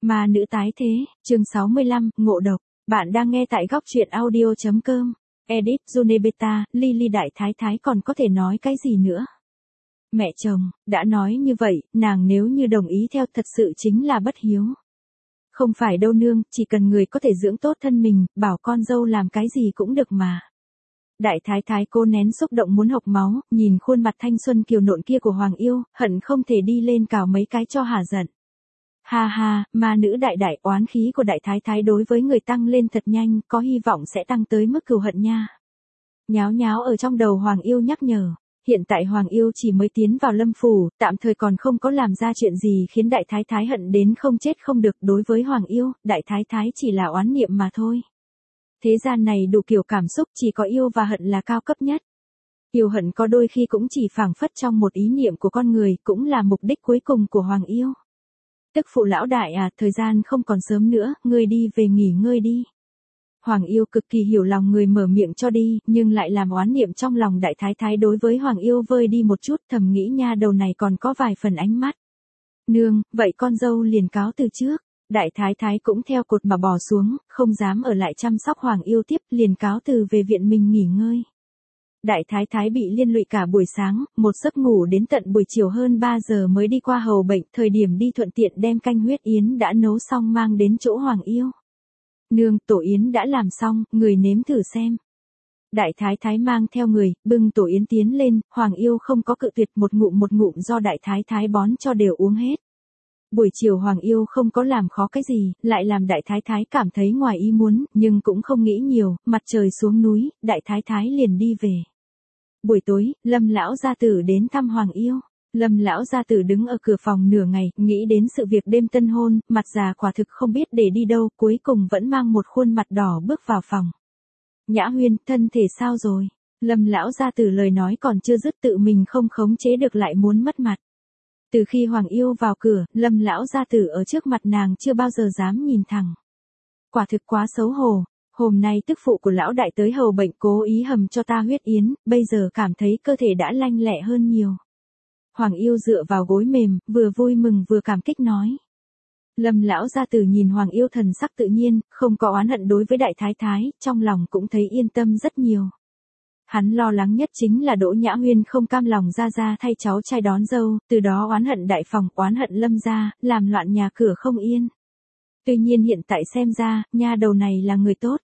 Ma nữ tái thế, chương 65, ngộ độc. Bạn đang nghe tại góc truyện audio.com. Edit Junebeta, Lily đại thái thái còn có thể nói cái gì nữa? Mẹ chồng, đã nói như vậy, nàng nếu như đồng ý theo thật sự chính là bất hiếu. Không phải đâu nương, chỉ cần người có thể dưỡng tốt thân mình, bảo con dâu làm cái gì cũng được mà. Đại thái thái cô nén xúc động muốn hộc máu, nhìn khuôn mặt thanh xuân kiều nộn kia của Hoàng Yêu, hận không thể đi lên cào mấy cái cho hả giận. Ha ha, ma nữ đại đại oán khí của đại thái thái đối với người tăng lên thật nhanh, có hy vọng sẽ tăng tới mức cừu hận nha. Nháo nháo ở trong đầu Hoàng Yêu nhắc nhở. Hiện tại Hoàng Yêu chỉ mới tiến vào Lâm Phủ, tạm thời còn không có làm ra chuyện gì khiến đại thái thái hận đến không chết không được. Đối với Hoàng Yêu, đại thái thái chỉ là oán niệm mà thôi. Thế gian này đủ kiểu cảm xúc, chỉ có yêu và hận là cao cấp nhất. Yêu hận có đôi khi cũng chỉ phảng phất trong một ý niệm của con người, cũng là mục đích cuối cùng của Hoàng Yêu. Tức phụ lão đại à, thời gian không còn sớm nữa, ngươi đi về nghỉ ngơi đi. Hoàng Yêu cực kỳ hiểu lòng người mở miệng cho đi, nhưng lại làm oán niệm trong lòng đại thái thái đối với Hoàng Yêu vơi đi một chút, thầm nghĩ nha đầu này còn có vài phần ánh mắt. Nương, vậy con dâu liền cáo từ trước. Đại thái thái cũng theo cột mà bò xuống, không dám ở lại chăm sóc Hoàng Yêu tiếp, liền cáo từ về viện mình nghỉ ngơi. Đại thái thái bị liên lụy cả buổi sáng, một giấc ngủ đến tận buổi chiều hơn 3 giờ mới đi qua hầu bệnh, thời điểm đi thuận tiện đem canh huyết yến đã nấu xong mang đến chỗ Hoàng Yêu. Nương, tổ yến đã làm xong, người nếm thử xem. Đại thái thái mang theo người, bưng tổ yến tiến lên, Hoàng Yêu không có cự tuyệt, một ngụm do đại thái thái bón cho đều uống hết. Buổi chiều Hoàng Yêu không có làm khó cái gì, lại làm đại thái thái cảm thấy ngoài ý muốn, nhưng cũng không nghĩ nhiều, mặt trời xuống núi, đại thái thái liền đi về. Buổi tối, Lâm lão gia tử đến thăm Hoàng Yêu. Lâm lão gia tử đứng ở cửa phòng nửa ngày, nghĩ đến sự việc đêm tân hôn, mặt già quả thực không biết để đi đâu, cuối cùng vẫn mang một khuôn mặt đỏ bước vào phòng. Nhã Huyên, thân thể sao rồi? Lâm lão gia tử lời nói còn chưa dứt tự mình không khống chế được lại muốn mất mặt. Từ khi Hoàng Yêu vào cửa, Lâm lão gia tử ở trước mặt nàng chưa bao giờ dám nhìn thẳng. Quả thực quá xấu hổ. Hôm nay tức phụ của lão đại tới hầu bệnh cố ý hầm cho ta huyết yến, bây giờ cảm thấy cơ thể đã lanh lẹ hơn nhiều. Hoàng Yêu dựa vào gối mềm, vừa vui mừng vừa cảm kích nói. Lâm lão gia tử nhìn Hoàng Yêu thần sắc tự nhiên, không có oán hận đối với đại thái thái, trong lòng cũng thấy yên tâm rất nhiều. Hắn lo lắng nhất chính là Đỗ Nhã Huyên không cam lòng ra thay cháu trai đón dâu, từ đó oán hận đại phòng, oán hận Lâm gia, làm loạn nhà cửa không yên. Tuy nhiên hiện tại xem ra, nha đầu này là người tốt.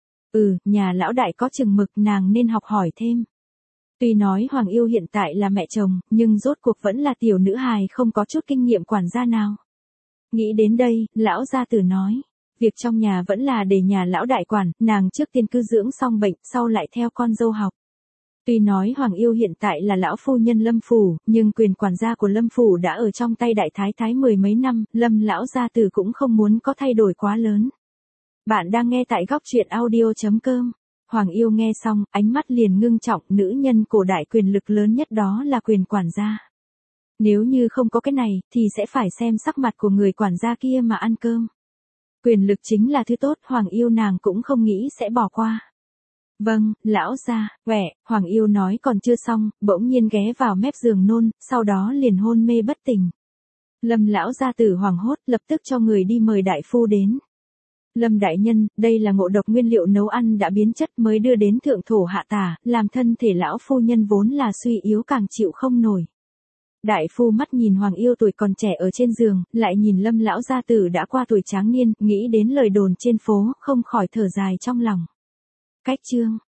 Nhà lão đại có chừng mực, nàng nên học hỏi thêm. Tuy nói Hoàng Yêu hiện tại là mẹ chồng, nhưng rốt cuộc vẫn là tiểu nữ hài không có chút kinh nghiệm quản gia nào. Nghĩ đến đây, lão gia tử nói, việc trong nhà vẫn là để nhà lão đại quản, nàng trước tiên cứ dưỡng xong bệnh, sau lại theo con dâu học. Tuy nói Hoàng Yêu hiện tại là lão phu nhân Lâm Phủ, nhưng quyền quản gia của Lâm Phủ đã ở trong tay đại thái thái mười mấy năm, Lâm lão gia tử cũng không muốn có thay đổi quá lớn. Bạn đang nghe tại góc truyện audio.com. Hoàng Yêu nghe xong, ánh mắt liền ngưng trọng, nữ nhân cổ đại quyền lực lớn nhất đó là quyền quản gia. Nếu như không có cái này, thì sẽ phải xem sắc mặt của người quản gia kia mà ăn cơm. Quyền lực chính là thứ tốt, Hoàng Yêu nàng cũng không nghĩ sẽ bỏ qua. Vâng, lão gia, Hoàng Yêu nói còn chưa xong, bỗng nhiên ghé vào mép giường nôn, sau đó liền hôn mê bất tỉnh. Lâm lão gia tử hoảng hốt, lập tức cho người đi mời đại phu đến. Lâm đại nhân, đây là ngộ độc nguyên liệu nấu ăn đã biến chất mới đưa đến thượng thổ hạ tả, làm thân thể lão phu nhân vốn là suy yếu càng chịu không nổi. Đại phu mắt nhìn Hoàng Yêu tuổi còn trẻ ở trên giường, lại nhìn Lâm lão gia tử đã qua tuổi tráng niên, nghĩ đến lời đồn trên phố, không khỏi thở dài trong lòng. Cách chương